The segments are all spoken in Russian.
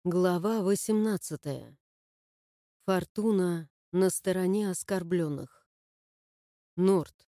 Глава 18. Фортуна на стороне оскорбленных. Норт.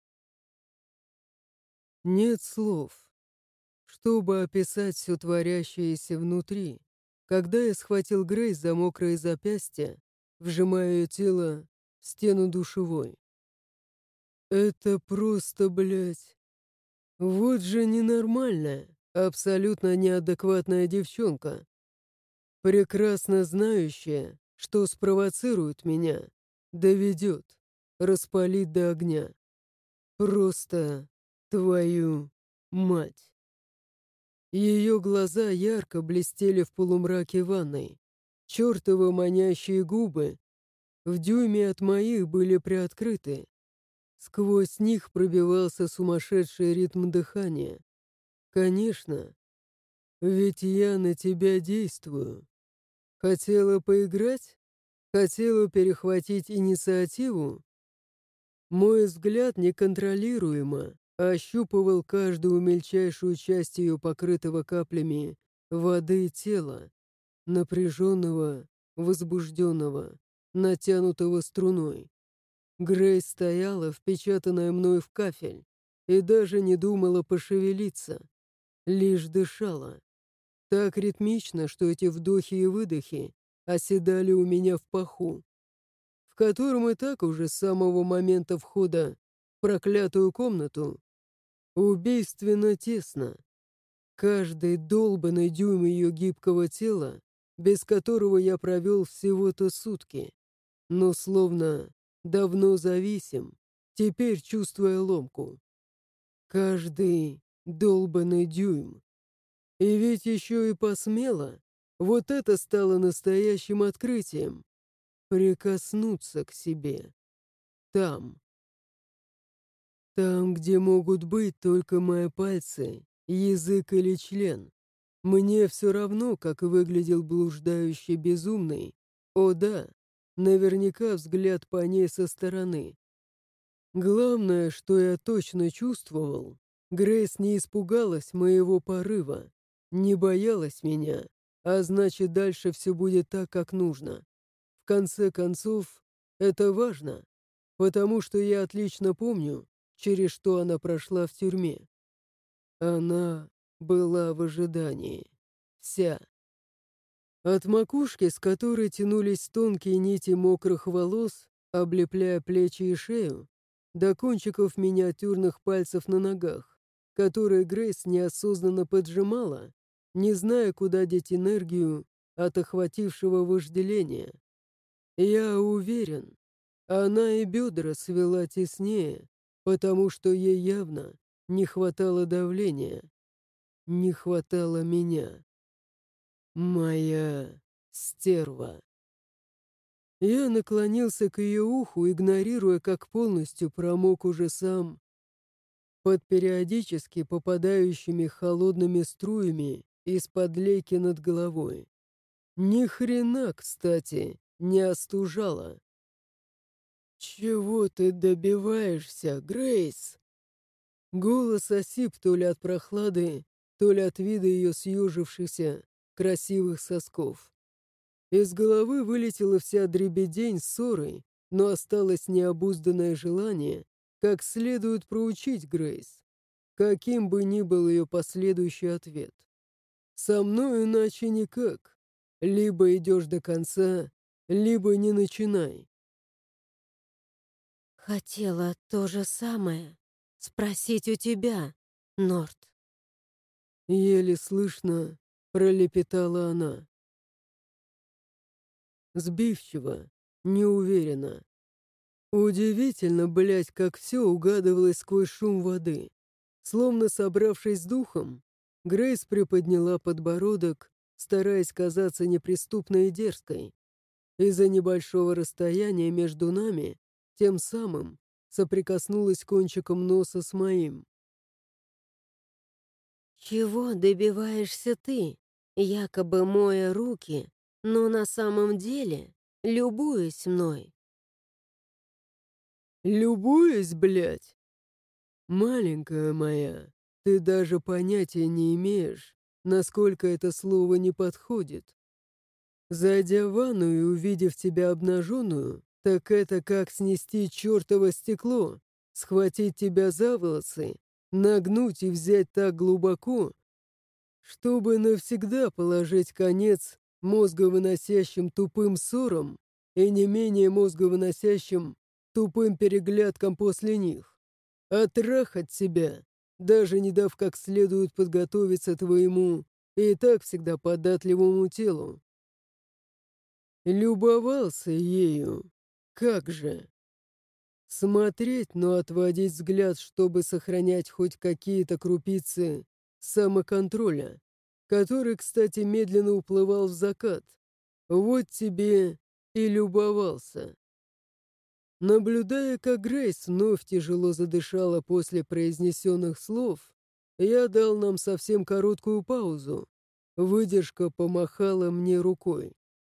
Нет слов, чтобы описать все творящееся внутри, когда я схватил Грейс за мокрое запястье, вжимая ее тело в стену душевой. Это просто, блядь, вот же ненормальная, абсолютно неадекватная девчонка, прекрасно знающая, что спровоцирует меня, доведет, распалит до огня. Просто твою мать. Ее глаза ярко блестели в полумраке ванной. Чёртовы манящие губы в дюйме от моих были приоткрыты. Сквозь них пробивался сумасшедший ритм дыхания. Конечно, ведь я на тебя действую. Хотела поиграть? Хотела перехватить инициативу? Мой взгляд неконтролируемо ощупывал каждую мельчайшую часть ее покрытого каплями воды тела, напряженного, возбужденного, натянутого струной. Грейс стояла, впечатанная мной в кафель, и даже не думала пошевелиться, лишь дышала. Так ритмично, что эти вдохи и выдохи оседали у меня в паху, в котором и так уже с самого момента входа в проклятую комнату убийственно тесно. Каждый долбанный дюйм ее гибкого тела, без которого я провел всего-то сутки, но словно давно зависим, теперь чувствуя ломку. Каждый долбанный дюйм. И ведь еще и посмела, вот это стало настоящим открытием. Прикоснуться к себе. Там. Там, где могут быть только мои пальцы, язык или член. Мне все равно, как выглядел блуждающий безумный. О да, наверняка взгляд по ней со стороны. Главное, что я точно чувствовал, Грейс не испугалась моего порыва, не боялась меня, а значит, дальше все будет так, как нужно. В конце концов, это важно, потому что я отлично помню, через что она прошла в тюрьме. Она была в ожидании. Вся. От макушки, с которой тянулись тонкие нити мокрых волос, облепляя плечи и шею, до кончиков миниатюрных пальцев на ногах, которые Грейс неосознанно поджимала, не зная, куда деть энергию от охватившего вожделения. Я уверен, она и бедра свела теснее, потому что ей явно не хватало давления, не хватало меня. Моя стерва. Я наклонился к ее уху, игнорируя, как полностью промок уже сам, под периодически попадающими холодными струями из-под лейки над головой. Ни хрена, кстати, не остужала. «Чего ты добиваешься, Грейс?» Голос осип то ли от прохлады, то ли от вида ее съежившихся красивых сосков. Из головы вылетела вся дребедень ссоры, но осталось необузданное желание как следует проучить Грейс, каким бы ни был ее последующий ответ. Со мной иначе никак. Либо идешь до конца, либо не начинай. Хотела то же самое спросить у тебя, Норт. Еле слышно пролепетала она. Сбивчиво, неуверенно. Удивительно, блядь, как все угадывалось сквозь шум воды. Словно собравшись с духом, Грейс приподняла подбородок, стараясь казаться неприступной и дерзкой. Из-за небольшого расстояния между нами, тем самым, соприкоснулась кончиком носа с моим. Чего добиваешься ты, якобы моя руки, но на самом деле любуюсь мной? «Любуюсь, блядь! Маленькая моя, ты даже понятия не имеешь, насколько это слово не подходит. Зайдя в ванну и увидев тебя обнаженную, так это как снести чертово стекло, схватить тебя за волосы, нагнуть и взять так глубоко, чтобы навсегда положить конец мозговыносящим тупым ссорам и не менее мозговыносящим тупым переглядкам после них. Оттрахать себя, даже не дав как следует подготовиться твоему и так всегда податливому телу. Любовался ею. Как же? Смотреть, но отводить взгляд, чтобы сохранять хоть какие-то крупицы самоконтроля, который, кстати, медленно уплывал в закат. Вот тебе и любовался. Наблюдая, как Грейс вновь тяжело задышала после произнесенных слов, я дал нам совсем короткую паузу. Выдержка помахала мне рукой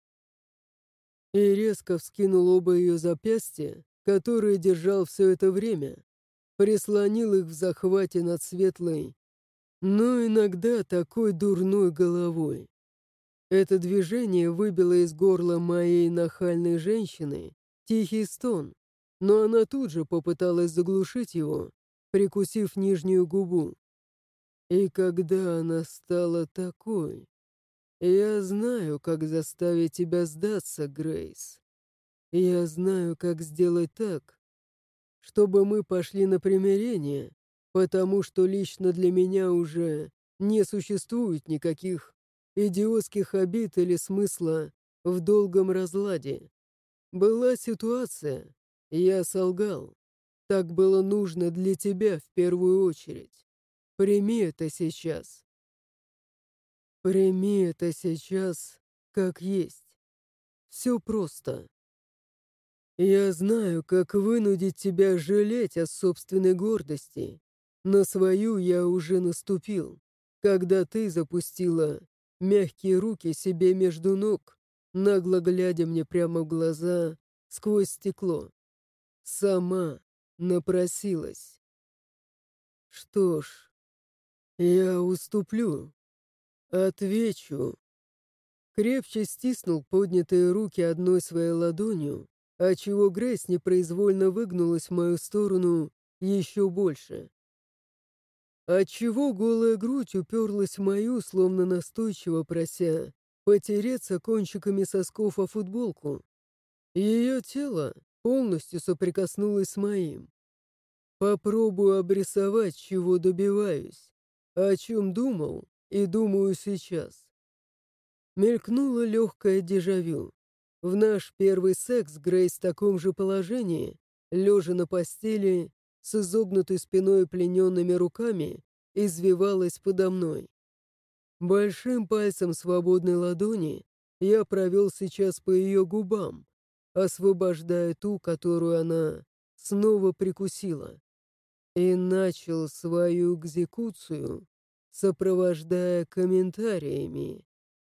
и резко вскинул оба ее запястья, которые держал все это время, прислонил их в захвате над светлой, но иногда такой дурной головой. Это движение выбило из горла моей нахальной женщины тихий стон, но она тут же попыталась заглушить его, прикусив нижнюю губу. И когда она стала такой... Я знаю, как заставить тебя сдаться, Грейс. Я знаю, как сделать так, чтобы мы пошли на примирение, потому что лично для меня уже не существует никаких идиотских обид или смысла в долгом разладе. Была ситуация, я солгал. Так было нужно для тебя в первую очередь. Прими это сейчас. Прими это сейчас, как есть. Все просто. Я знаю, как вынудить тебя жалеть о собственной гордости. На свою я уже наступил, когда ты запустила мягкие руки себе между ног, нагло глядя мне прямо в глаза сквозь стекло. Сама напросилась. Что ж, я уступлю. Отвечу. Крепче стиснул поднятые руки одной своей ладонью, отчего Грейс непроизвольно выгнулась в мою сторону еще больше. Отчего голая грудь уперлась в мою, словно настойчиво прося потереться кончиками сосков о футболку. Ее тело полностью соприкоснулось с моим. Попробую обрисовать, чего добиваюсь, о чем думал и думаю сейчас. Мелькнуло легкое дежавю. В наш первый секс Грейс в таком же положении, лежа на постели, с изогнутой спиной и плененными руками, извивалась подо мной. Большим пальцем свободной ладони я провел сейчас по ее губам, освобождая ту, которую она снова прикусила, и начал свою экзекуцию, сопровождая комментариями.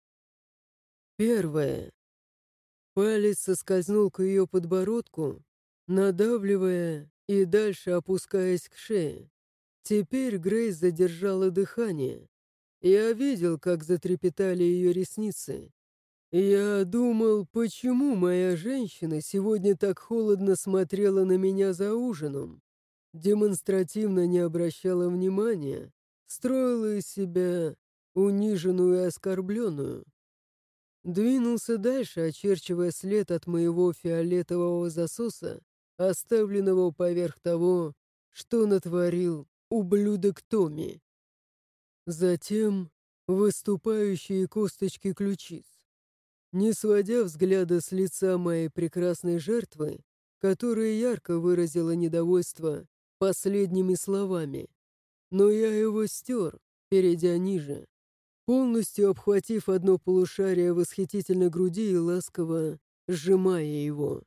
Первое. Палец соскользнул к ее подбородку, надавливая и дальше опускаясь к шее. Теперь Грейс задержала дыхание. Я видел, как затрепетали ее ресницы. Я думал, почему моя женщина сегодня так холодно смотрела на меня за ужином, демонстративно не обращала внимания, строила из себя униженную и оскорбленную. Двинулся дальше, очерчивая след от моего фиолетового засоса, оставленного поверх того, что натворил ублюдок Томми. Затем выступающие косточки ключиц. Не сводя взгляда с лица моей прекрасной жертвы, которая ярко выразила недовольство последними словами, но я его стер, перейдя ниже, полностью обхватив одно полушарие восхитительной груди и ласково сжимая его.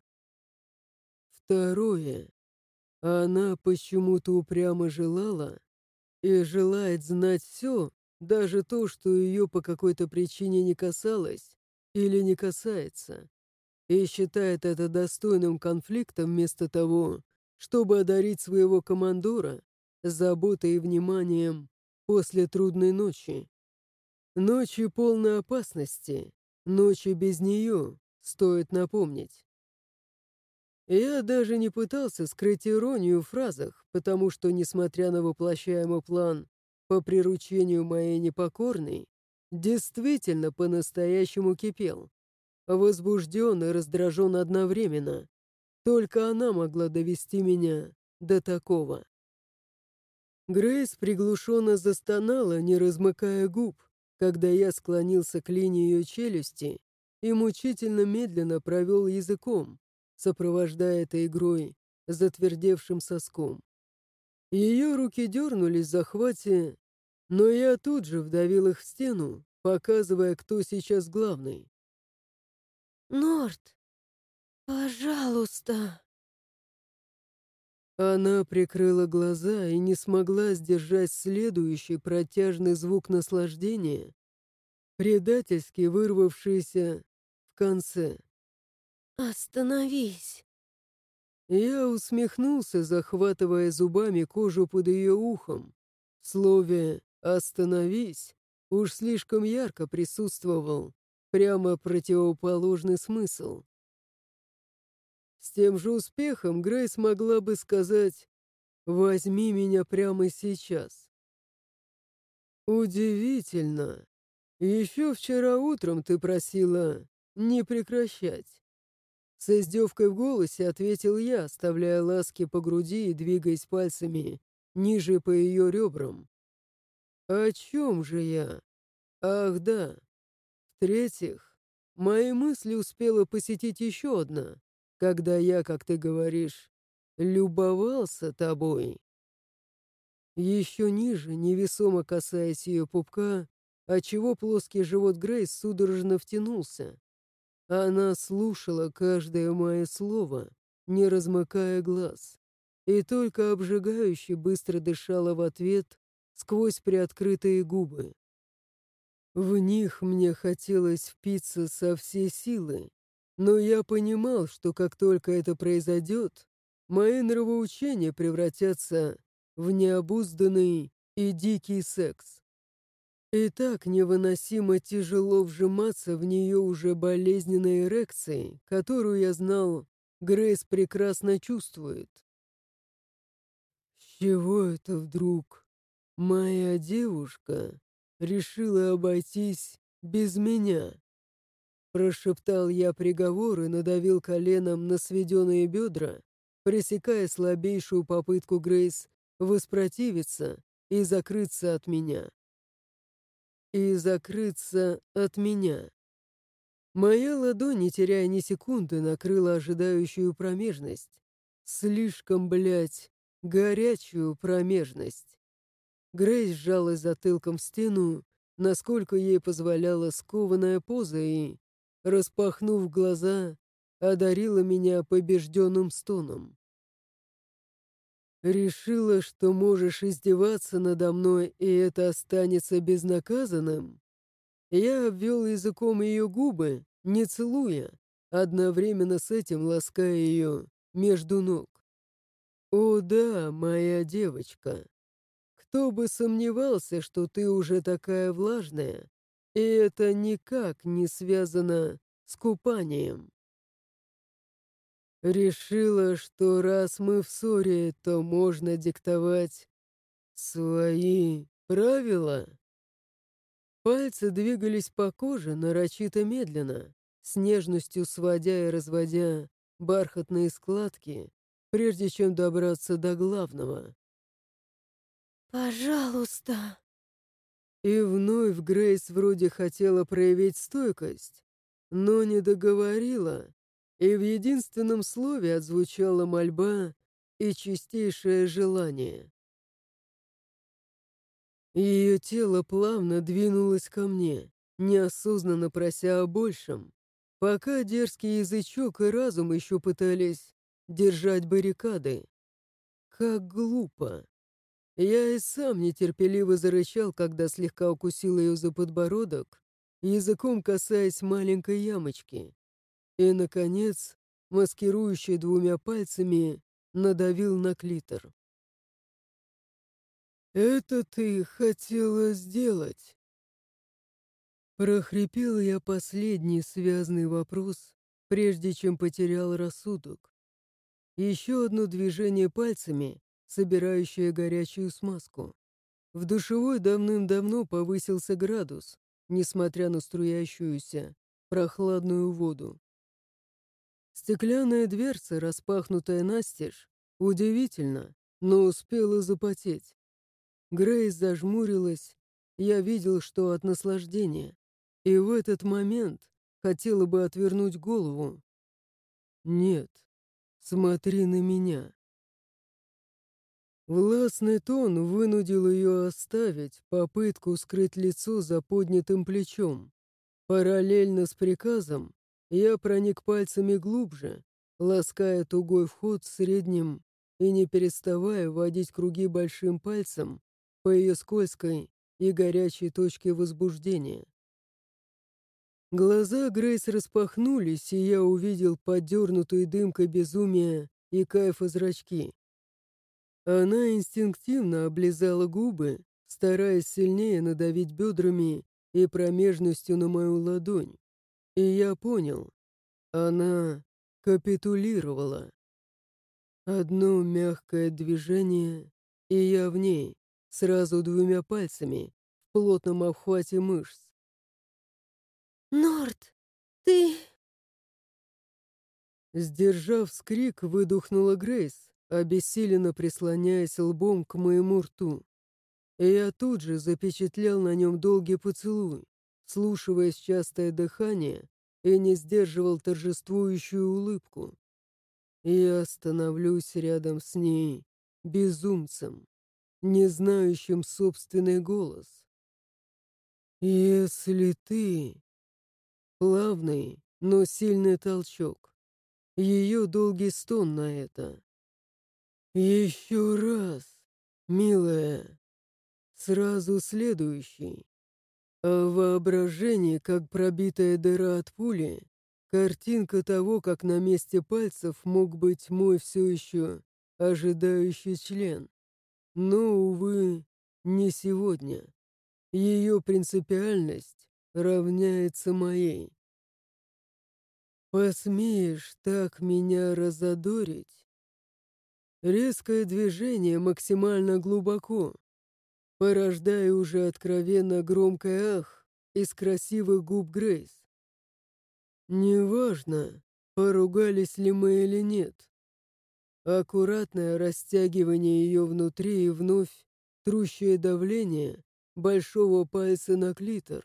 Второе. Она почему-то упрямо желала и желает знать все, даже то, что ее по какой-то причине не касалось или не касается, и считает это достойным конфликтом вместо того, чтобы одарить своего командора заботой и вниманием после трудной ночи. Ночи полной опасности, ночи без нее, стоит напомнить. Я даже не пытался скрыть иронию в фразах, потому что, несмотря на воплощаемый план по приручению моей непокорной, действительно по-настоящему кипел, возбужден и раздражен одновременно. Только она могла довести меня до такого. Грейс приглушенно застонала, не размыкая губ, когда я склонился к линии ее челюсти и мучительно медленно провел языком, сопровождая это игрой затвердевшим соском. Ее руки дернулись в захвате, но я тут же вдавил их в стену, показывая, кто сейчас главный. «Норт, пожалуйста!» Она прикрыла глаза и не смогла сдержать следующий протяжный звук наслаждения, предательски вырвавшийся в конце. «Остановись!» Я усмехнулся, захватывая зубами кожу под ее ухом. В слове «остановись» уж слишком ярко присутствовал прямо противоположный смысл. С тем же успехом Грейс могла бы сказать «возьми меня прямо сейчас». Удивительно. Еще вчера утром ты просила не прекращать. С издевкой в голосе ответил я, оставляя ласки по груди и двигаясь пальцами ниже по ее ребрам. О чем же я? Ах да. В-третьих, мои мысли успела посетить еще одна, когда я, как ты говоришь, любовался тобой. Еще ниже, невесомо касаясь ее пупка, отчего плоский живот Грейс судорожно втянулся. Она слушала каждое мое слово, не размыкая глаз, и только обжигающе быстро дышала в ответ сквозь приоткрытые губы. В них мне хотелось впиться со всей силы, но я понимал, что как только это произойдет, мои нравоучения превратятся в необузданный и дикий секс. И так невыносимо тяжело вжиматься в нее уже болезненной эрекцией, которую, я знал, Грейс прекрасно чувствует. С чего это вдруг моя девушка решила обойтись без меня? Прошептал я приговор и надавил коленом на сведенные бедра, пресекая слабейшую попытку Грейс воспротивиться и закрыться от меня. И закрыться от меня. Моя ладонь, не теряя ни секунды, накрыла ожидающую промежность. Слишком, блядь, горячую промежность. Грейс сжалась затылком в стену, насколько ей позволяла скованная поза и, распахнув глаза, одарила меня побежденным стоном. «Решила, что можешь издеваться надо мной, и это останется безнаказанным?» Я обвел языком ее губы, не целуя, одновременно с этим лаская ее между ног. «О да, моя девочка, кто бы сомневался, что ты уже такая влажная, и это никак не связано с купанием. Решила, что раз мы в ссоре, то можно диктовать свои правила?» Пальцы двигались по коже нарочито медленно, с нежностью сводя и разводя бархатные складки, прежде чем добраться до главного. «Пожалуйста!» И вновь Грейс вроде хотела проявить стойкость, но не договорила, и в единственном слове отзвучала мольба и чистейшее желание. Ее тело плавно двинулось ко мне, неосознанно прося о большем, пока дерзкий язычок и разум еще пытались держать баррикады. Как глупо! Я и сам нетерпеливо зарычал, когда слегка укусил ее за подбородок, языком касаясь маленькой ямочки, и, наконец, маскирующий двумя пальцами, надавил на клитор. «Это ты хотела сделать?» Прохрипел я последний связный вопрос, прежде чем потерял рассудок. Еще одно движение пальцами, собирающее горячую смазку. В душевой давным-давно повысился градус, несмотря на струящуюся, прохладную воду. Стеклянная дверца, распахнутая настежь, удивительно, но успела запотеть. Грейс зажмурилась, я видел, что от наслаждения, и в этот момент хотела бы отвернуть голову. «Нет, смотри на меня». Властный тон вынудил ее оставить попытку скрыть лицо за поднятым плечом. Параллельно с приказом я проник пальцами глубже, лаская тугой вход средним и не переставая водить круги большим пальцем по ее скользкой и горячей точке возбуждения. Глаза Грейс распахнулись, и я увидел подернутые дымкой безумия и кайфа зрачки. Она инстинктивно облизала губы, стараясь сильнее надавить бедрами и промежностью на мою ладонь. И я понял, она капитулировала. Одно мягкое движение, и я в ней, сразу двумя пальцами, в плотном обхвате мышц. «Норд, ты...» Сдержав вскрик, выдохнула Грейс, обессиленно прислоняясь лбом к моему рту. И я тут же запечатлел на нем долгий поцелуй, слушаясь частое дыхание, и не сдерживал торжествующую улыбку. Я становлюсь рядом с ней безумцем, не знающим собственный голос. «Если ты...» Плавный, но сильный толчок. Ее долгий стон на это. «Еще раз, милая!» Сразу следующий. А в воображении, как пробитая дыра от пули, картинка того, как на месте пальцев мог быть мой все еще ожидающий член. Но, увы, не сегодня. Ее принципиальность равняется моей. «Посмеешь так меня разодорить?» Резкое движение максимально глубоко, порождая уже откровенно громкое «ах» из красивых губ Грейс. Неважно, поругались ли мы или нет. Аккуратное растягивание ее внутри и вновь трущее давление большого пальца на клитор.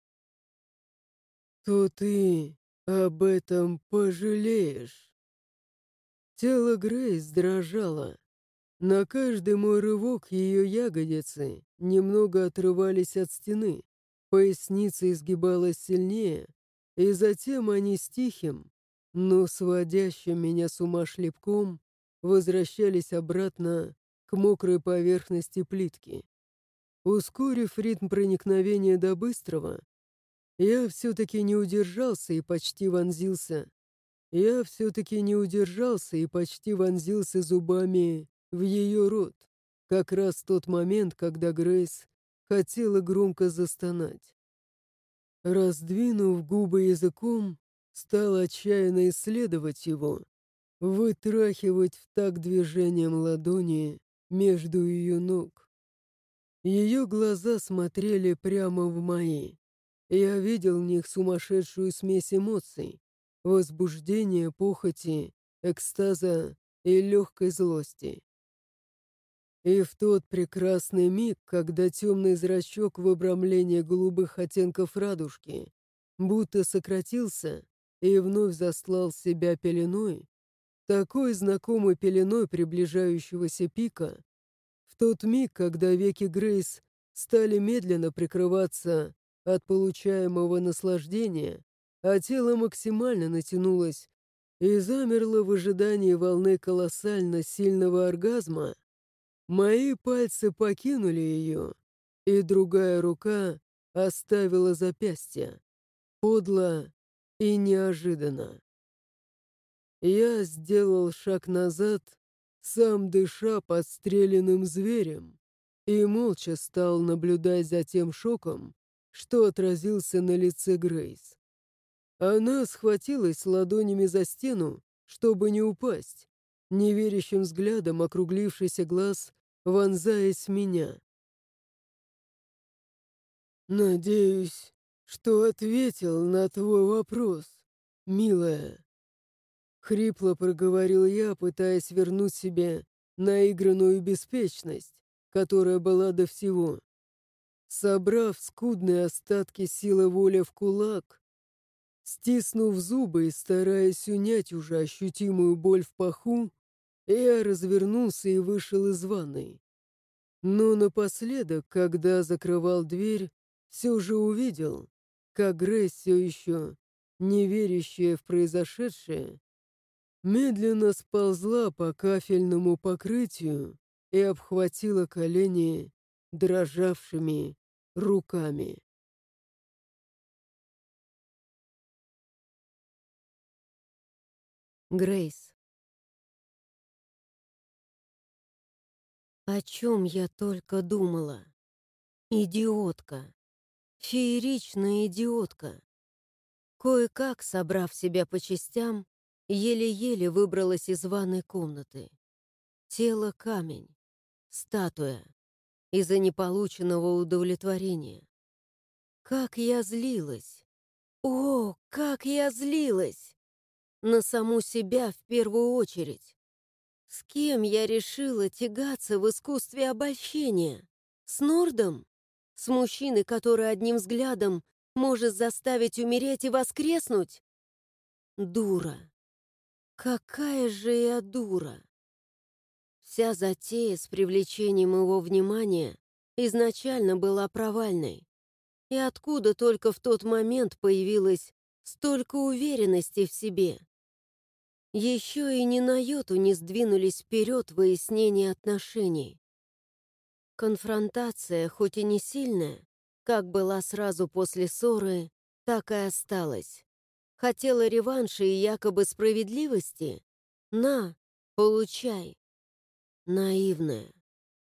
То ты об этом пожалеешь. Тело Грейс дрожало. На каждый мой рывок ее ягодицы немного отрывались от стены, поясница изгибалась сильнее, и затем они с тихим, но сводящим меня с ума шлепком возвращались обратно к мокрой поверхности плитки. Ускорив ритм проникновения до быстрого, я все-таки не удержался и почти вонзился. Я все-таки не удержался и почти вонзился зубами в ее рот. Как раз в тот момент, когда Грейс хотела громко застонать. Раздвинув губы языком, стал отчаянно исследовать его, вытрахивать в такт движением ладони между ее ног. Ее глаза смотрели прямо в мои. Я видел в них сумасшедшую смесь эмоций, возбуждения, похоти, экстаза и легкой злости. И в тот прекрасный миг, когда темный зрачок в обрамлении голубых оттенков радужки будто сократился и вновь застлал себя пеленой, такой знакомой пеленой приближающегося пика, в тот миг, когда веки Грейс стали медленно прикрываться от получаемого наслаждения, а тело максимально натянулось и замерло в ожидании волны колоссально сильного оргазма, мои пальцы покинули ее, и другая рука оставила запястье, подло и неожиданно. Я сделал шаг назад, сам дыша подстреленным зверем, и молча стал наблюдать за тем шоком, что отразился на лице Грейс. Она схватилась ладонями за стену, чтобы не упасть, неверящим взглядом округлившийся глаз вонзаясь в меня. «Надеюсь, что ответил на твой вопрос, милая». Хрипло проговорил я, пытаясь вернуть себе наигранную беспечность, которая была до всего. Собрав скудные остатки силы воли в кулак, стиснув зубы и стараясь унять уже ощутимую боль в паху, я развернулся и вышел из ванной. Но напоследок, когда закрывал дверь, все же увидел, как Грейс, все еще не верящая в произошедшее, медленно сползла по кафельному покрытию и обхватила колени дрожавшими руками. Грейс. О чем я только думала? Идиотка. Фееричная идиотка. Кое-как, собрав себя по частям, еле-еле выбралась из ванной комнаты. Тело — камень, статуя, из-за неполученного удовлетворения. Как я злилась! О, как я злилась! На саму себя в первую очередь. С кем я решила тягаться в искусстве обольщения? С Нордом? С мужчиной, который одним взглядом может заставить умереть и воскреснуть? Дура. Какая же я дура. Вся затея с привлечением его внимания изначально была провальной. И откуда только в тот момент появилось столько уверенности в себе? Еще и ни на йоту не сдвинулись вперед выяснение отношений. Конфронтация, хоть и не сильная, как была сразу после ссоры, так и осталась. Хотела реванша и якобы справедливости? На, получай. Наивная.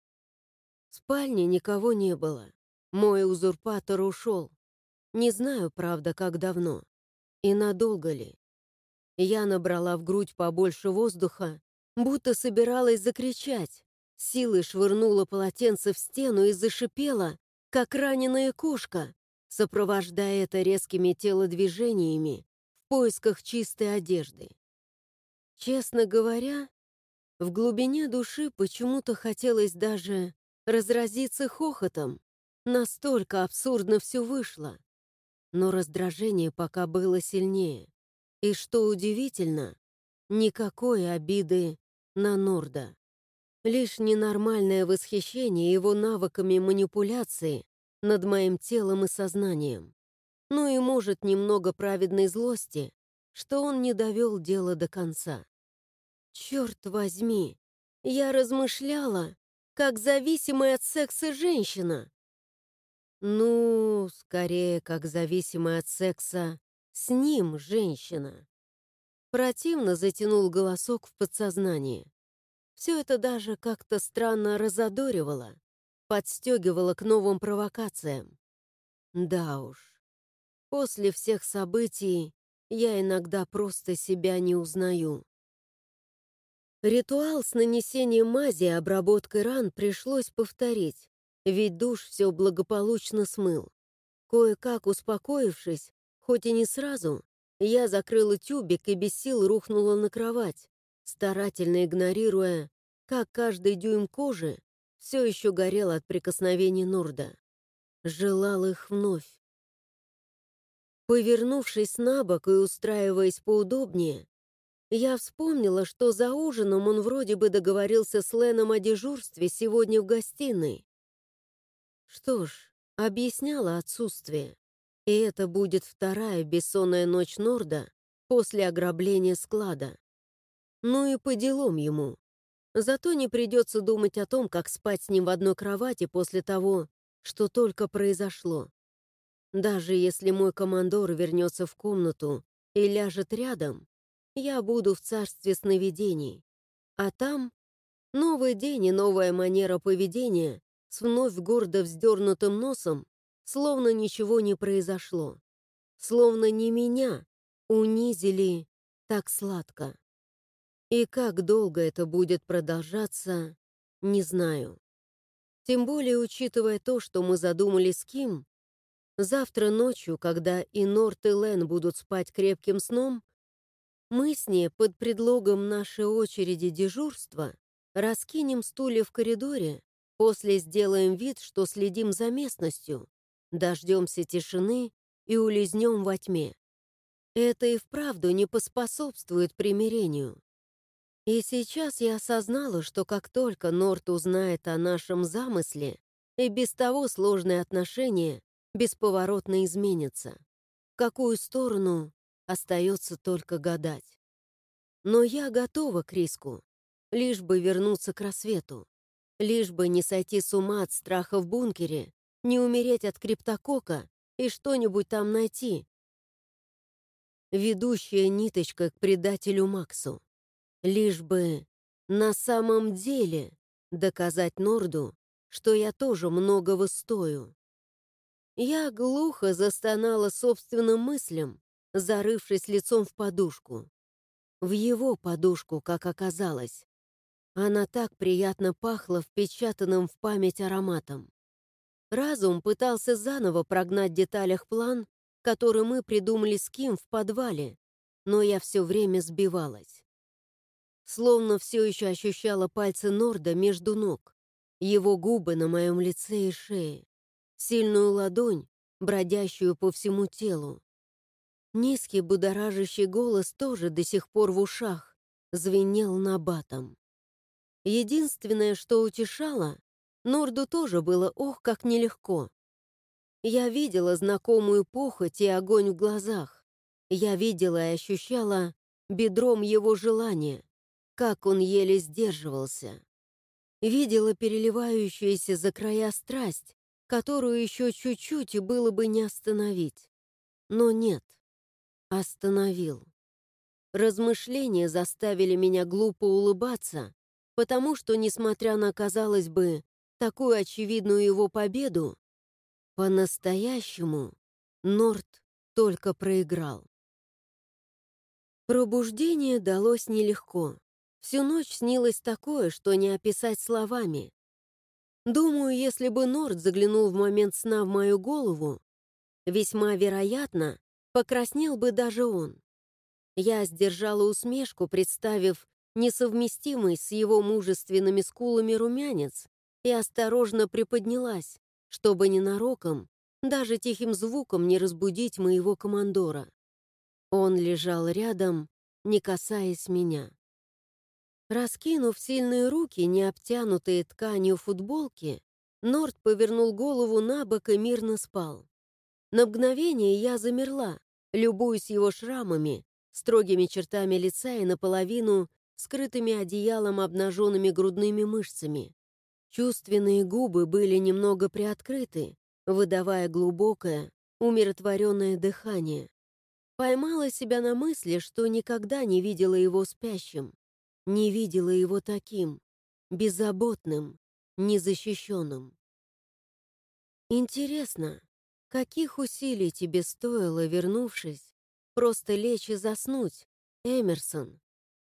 В спальне никого не было. Мой узурпатор ушел. Не знаю, правда, как давно. И надолго ли. Я набрала в грудь побольше воздуха, будто собиралась закричать. Силой швырнула полотенце в стену и зашипела, как раненая кошка, сопровождая это резкими телодвижениями в поисках чистой одежды. Честно говоря, в глубине души почему-то хотелось даже разразиться хохотом. Настолько абсурдно все вышло. Но раздражение пока было сильнее. И что удивительно, никакой обиды на Норда. Лишь ненормальное восхищение его навыками манипуляции над моим телом и сознанием. Ну и, может, немного праведной злости, что он не довел дело до конца. Черт возьми, я размышляла, как зависимая от секса женщина. Ну, скорее, как зависимая от секса с ним женщина. Противно затянул голосок в подсознании. Все это даже как-то странно разодоривало, подстегивало к новым провокациям. Да уж, после всех событий я иногда просто себя не узнаю. Ритуал с нанесением мази и обработкой ран пришлось повторить, ведь душ все благополучно смыл. Кое-как успокоившись, хоть и не сразу, я закрыла тюбик и без сил рухнула на кровать, старательно игнорируя, как каждый дюйм кожи все еще горел от прикосновений Норда. Желал их вновь. Повернувшись на бок и устраиваясь поудобнее, я вспомнила, что за ужином он вроде бы договорился с Леном о дежурстве сегодня в гостиной. Что ж, объясняла отсутствие. И это будет вторая бессонная ночь Норда после ограбления склада. Ну и по делам ему. Зато не придется думать о том, как спать с ним в одной кровати после того, что только произошло. Даже если мой командор вернется в комнату и ляжет рядом, я буду в царстве сновидений. А там новый день и новая манера поведения с вновь гордо вздернутым носом словно ничего не произошло, словно не меня унизили так сладко. И как долго это будет продолжаться, не знаю. Тем более, учитывая то, что мы задумали с Ким, завтра ночью, когда и Норт, и Лэн будут спать крепким сном, мы с ней под предлогом нашей очереди дежурства раскинем стулья в коридоре, после сделаем вид, что следим за местностью, дождемся тишины и улизнем во тьме. Это и вправду не поспособствует примирению. И сейчас я осознала, что как только Норт узнает о нашем замысле, и без того сложные отношения бесповоротно изменятся. В какую сторону остается только гадать. Но я готова к риску, лишь бы вернуться к рассвету, лишь бы не сойти с ума от страха в бункере, не умереть от криптокока и что-нибудь там найти. Ведущая ниточка к предателю Максу. Лишь бы на самом деле доказать Норду, что я тоже многого стою. Я глухо застонала собственным мыслям, зарывшись лицом в подушку. В его подушку, как оказалось. Она так приятно пахла впечатанным в память ароматом. Разум пытался заново прогнать в деталях план, который мы придумали с Ким в подвале, но я все время сбивалась. Словно все еще ощущала пальцы Норда между ног, его губы на моем лице и шее, сильную ладонь, бродящую по всему телу. Низкий будоражащий голос тоже до сих пор в ушах звенел набатом. Единственное, что утешало, Норду тоже было ох, как нелегко. Я видела знакомую похоть и огонь в глазах. Я видела и ощущала бедром его желания, как он еле сдерживался. Видела переливающуюся за края страсть, которую еще чуть-чуть и было бы не остановить. Но нет, остановил. Размышления заставили меня глупо улыбаться, потому что, несмотря на, казалось бы, такую очевидную его победу, по-настоящему Норт только проиграл. Пробуждение далось нелегко. Всю ночь снилось такое, что не описать словами. Думаю, если бы Норт заглянул в момент сна в мою голову, весьма вероятно, покраснел бы даже он. Я сдержала усмешку, представив несовместимый с его мужественными скулами румянец, и осторожно приподнялась, чтобы ненароком, даже тихим звуком не разбудить моего командора. Он лежал рядом, не касаясь меня. Раскинув сильные руки, не обтянутые тканью футболки, Норт повернул голову на бок и мирно спал. На мгновение я замерла, любуясь его шрамами, строгими чертами лица и наполовину скрытыми одеялом обнаженными грудными мышцами. Чувственные губы были немного приоткрыты, выдавая глубокое, умиротворенное дыхание. Поймала себя на мысли, что никогда не видела его спящим, не видела его таким, беззаботным, незащищенным. Интересно, каких усилий тебе стоило, вернувшись, просто лечь и заснуть, Эмерсон?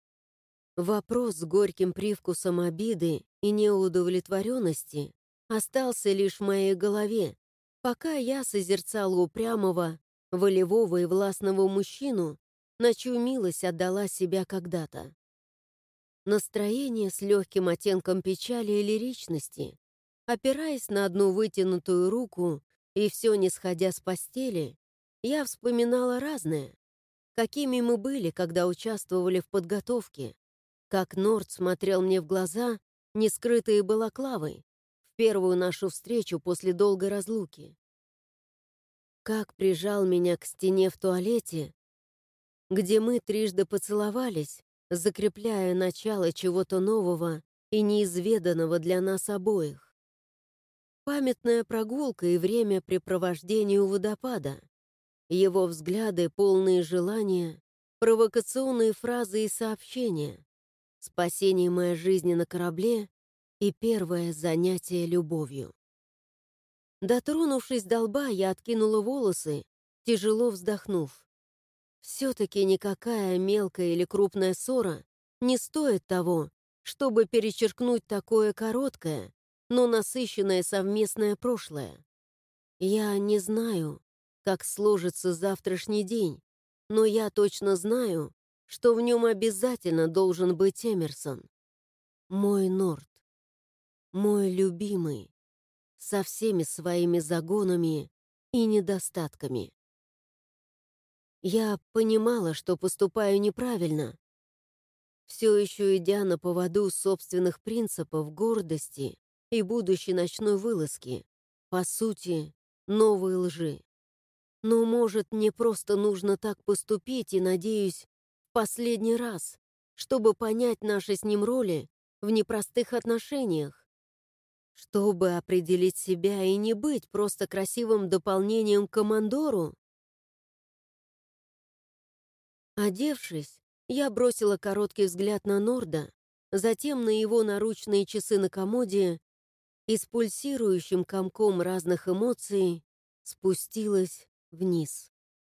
Вопрос с горьким привкусом обиды и неудовлетворенности остался лишь в моей голове, пока я созерцала упрямого, волевого и властного мужчину, на чью милость отдала себя когда-то. Настроение с легким оттенком печали и лиричности, опираясь на одну вытянутую руку и все не сходя с постели, я вспоминала разное, какими мы были, когда участвовали в подготовке, как Норт смотрел мне в глаза, не скрытые балаклавой, в первую нашу встречу после долгой разлуки. Как прижал меня к стене в туалете, где мы трижды поцеловались, закрепляя начало чего-то нового и неизведанного для нас обоих. Памятная прогулка и времяпрепровождение у водопада. Его взгляды, полные желания, провокационные фразы и сообщения, спасение моей жизни на корабле и первое занятие любовью. Дотронувшись до лба, я откинула волосы, тяжело вздохнув. Все-таки никакая мелкая или крупная ссора не стоит того, чтобы перечеркнуть такое короткое, но насыщенное совместное прошлое. Я не знаю, как сложится завтрашний день, но я точно знаю, что в нем обязательно должен быть Эмерсон. Мой Норт, мой любимый, со всеми своими загонами и недостатками. Я понимала, что поступаю неправильно, все еще идя на поводу собственных принципов гордости и будущей ночной вылазки, по сути, новой лжи. Но, может, мне просто нужно так поступить и, надеюсь, в последний раз, чтобы понять наши с ним роли в непростых отношениях, чтобы определить себя и не быть просто красивым дополнением к командору. Одевшись, я бросила короткий взгляд на Норда, затем на его наручные часы на комоде и с пульсирующим комком разных эмоций спустилась вниз.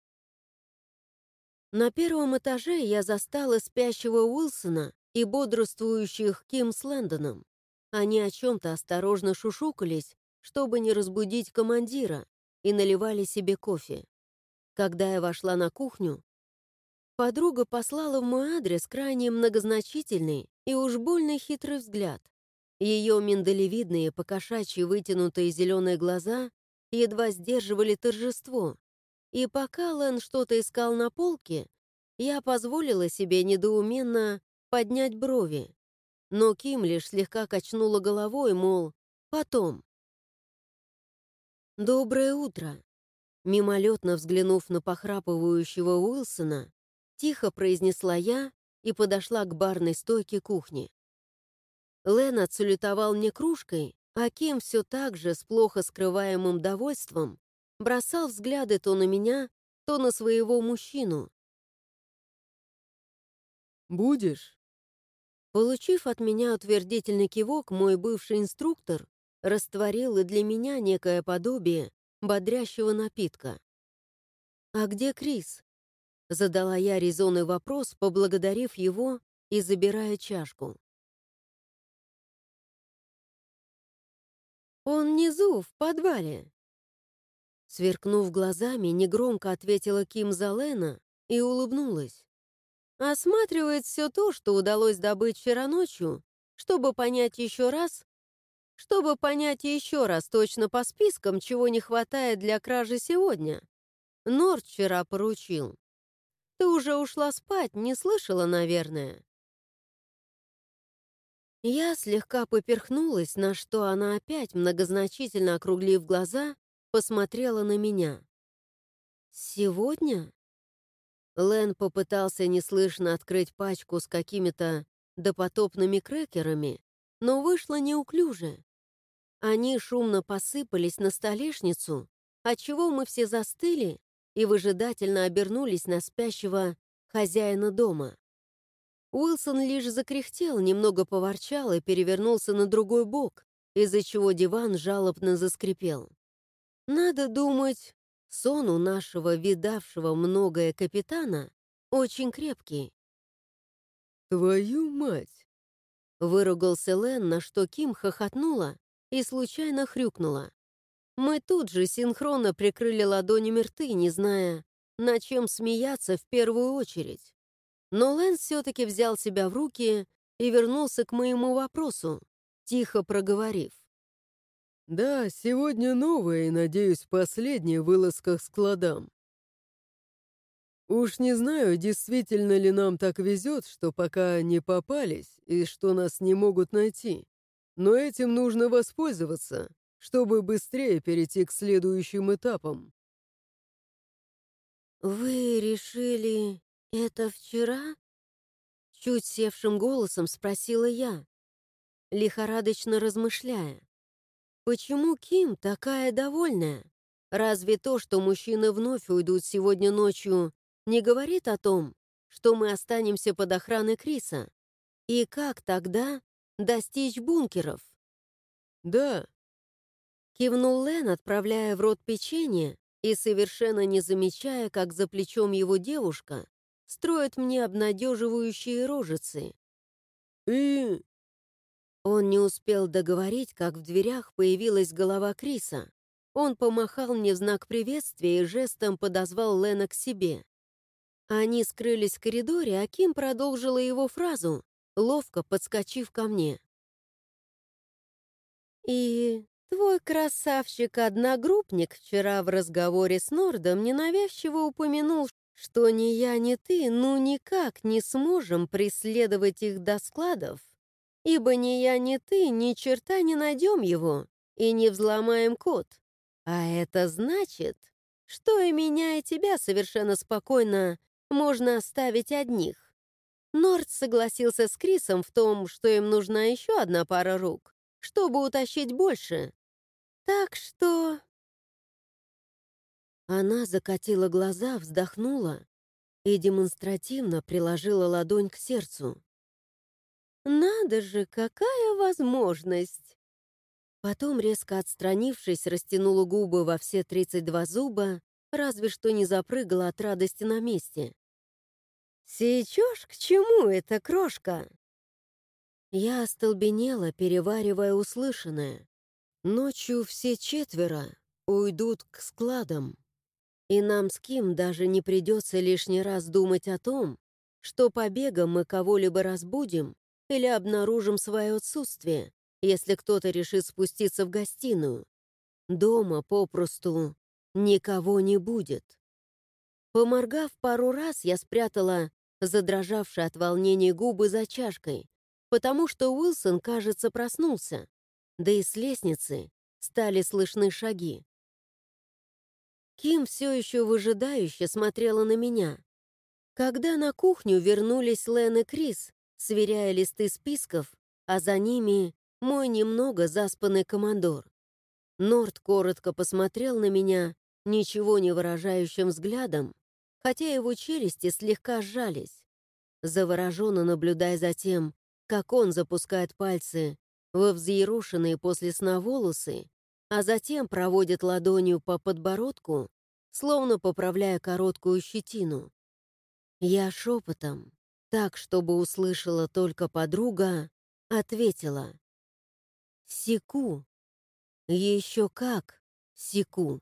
На первом этаже я застала спящего Уилсона и бодрствующих Ким с Лэндоном. Они о чем-то осторожно шушукались, чтобы не разбудить командира, и наливали себе кофе. Когда я вошла на кухню, подруга послала в мой адрес крайне многозначительный и уж больно хитрый взгляд. Ее миндалевидные, покошачьи вытянутые зеленые глаза едва сдерживали торжество. И пока Лэн что-то искал на полке, я позволила себе недоуменно поднять брови. Но Ким лишь слегка качнула головой, мол, потом. «Доброе утро!» Мимолетно взглянув на похрапывающего Уилсона, тихо произнесла я и подошла к барной стойке кухни. Лэн отсалютовал мне кружкой, а Ким все так же с плохо скрываемым довольством бросал взгляды то на меня, то на своего мужчину. «Будешь?» Получив от меня утвердительный кивок, мой бывший инструктор растворил и для меня некое подобие бодрящего напитка. «А где Крис?» — задала я резонный вопрос, поблагодарив его и забирая чашку. «Он внизу, в подвале». Сверкнув глазами, негромко ответила Ким за Лена и улыбнулась. Осматривает все то, что удалось добыть вчера ночью, чтобы понять еще раз, точно по спискам, чего не хватает для кражи сегодня. Норд вчера поручил. Ты уже ушла спать, не слышала, наверное. Я слегка поперхнулась, на что она опять, многозначительно округлив глаза, посмотрела на меня. «Сегодня?» Лэн попытался неслышно открыть пачку с какими-то допотопными крекерами, но вышло неуклюже. Они шумно посыпались на столешницу, отчего мы все застыли и выжидательно обернулись на спящего хозяина дома. Уилсон лишь закряхтел, немного поворчал и перевернулся на другой бок, из-за чего диван жалобно заскрипел. Надо думать, сон у нашего видавшего многое капитана очень крепкий. «Твою мать!» Выругался Лэн, на что Ким хохотнула и случайно хрюкнула. Мы тут же синхронно прикрыли ладонями рты, не зная, на чем смеяться в первую очередь. Но Лэн все-таки взял себя в руки и вернулся к моему вопросу, тихо проговорив. «Да, сегодня новая и, надеюсь, последняя вылазка к складам. Уж не знаю, действительно ли нам так везет, что пока не попались и что нас не могут найти. Но этим нужно воспользоваться, чтобы быстрее перейти к следующим этапам». «Вы решили это вчера?» Чуть севшим голосом спросила я, лихорадочно размышляя. «Почему Ким такая довольная? Разве то, что мужчины вновь уйдут сегодня ночью, не говорит о том, что мы останемся под охраной Криса? И как тогда достичь бункеров?» «Да, Кивнул Лен, отправляя в рот печенье и совершенно не замечая, как за плечом его девушка строит мне обнадеживающие рожицы. И... Он не успел договорить, как в дверях появилась голова Криса. Он помахал мне в знак приветствия и жестом подозвал Лена к себе. Они скрылись в коридоре, а Ким продолжила его фразу, ловко подскочив ко мне. «И твой красавчик-одногруппник вчера в разговоре с Нордом ненавязчиво упомянул, что ни я, ни ты ну никак не сможем преследовать их до складов, ибо ни я, ни ты ни черта не найдем его и не взломаем код. А это значит, что и меня, и тебя совершенно спокойно можно оставить одних». Норд согласился с Крисом в том, что им нужна еще одна пара рук, чтобы утащить больше. Так что... Она закатила глаза, вздохнула и демонстративно приложила ладонь к сердцу. «Надо же, какая возможность!» Потом, резко отстранившись, растянула губы во все 32 зуба, разве что не запрыгала от радости на месте. «Сечешь, к чему это, крошка?» Я остолбенела, переваривая услышанное. Ночью все четверо уйдут к складам, и нам с Ким даже не придется лишний раз думать о том, что побегом мы кого-либо разбудим или обнаружим свое отсутствие, если кто-то решит спуститься в гостиную. Дома попросту никого не будет. Поморгав пару раз, я спрятала задрожавшие от волнения губы за чашкой, потому что Уилсон, кажется, проснулся, да и с лестницы стали слышны шаги. Ким все еще выжидающе смотрела на меня. Когда на кухню вернулись Лэн и Крис, сверяя листы списков, а за ними мой немного заспанный командор. Норд коротко посмотрел на меня ничего не выражающим взглядом, хотя его челюсти слегка сжались, завороженно наблюдая за тем, как он запускает пальцы во взъерошенные после сна волосы, а затем проводит ладонью по подбородку, словно поправляя короткую щетину. Я шепотом, так, чтобы услышала только подруга, ответила: «Секу, еще как секу».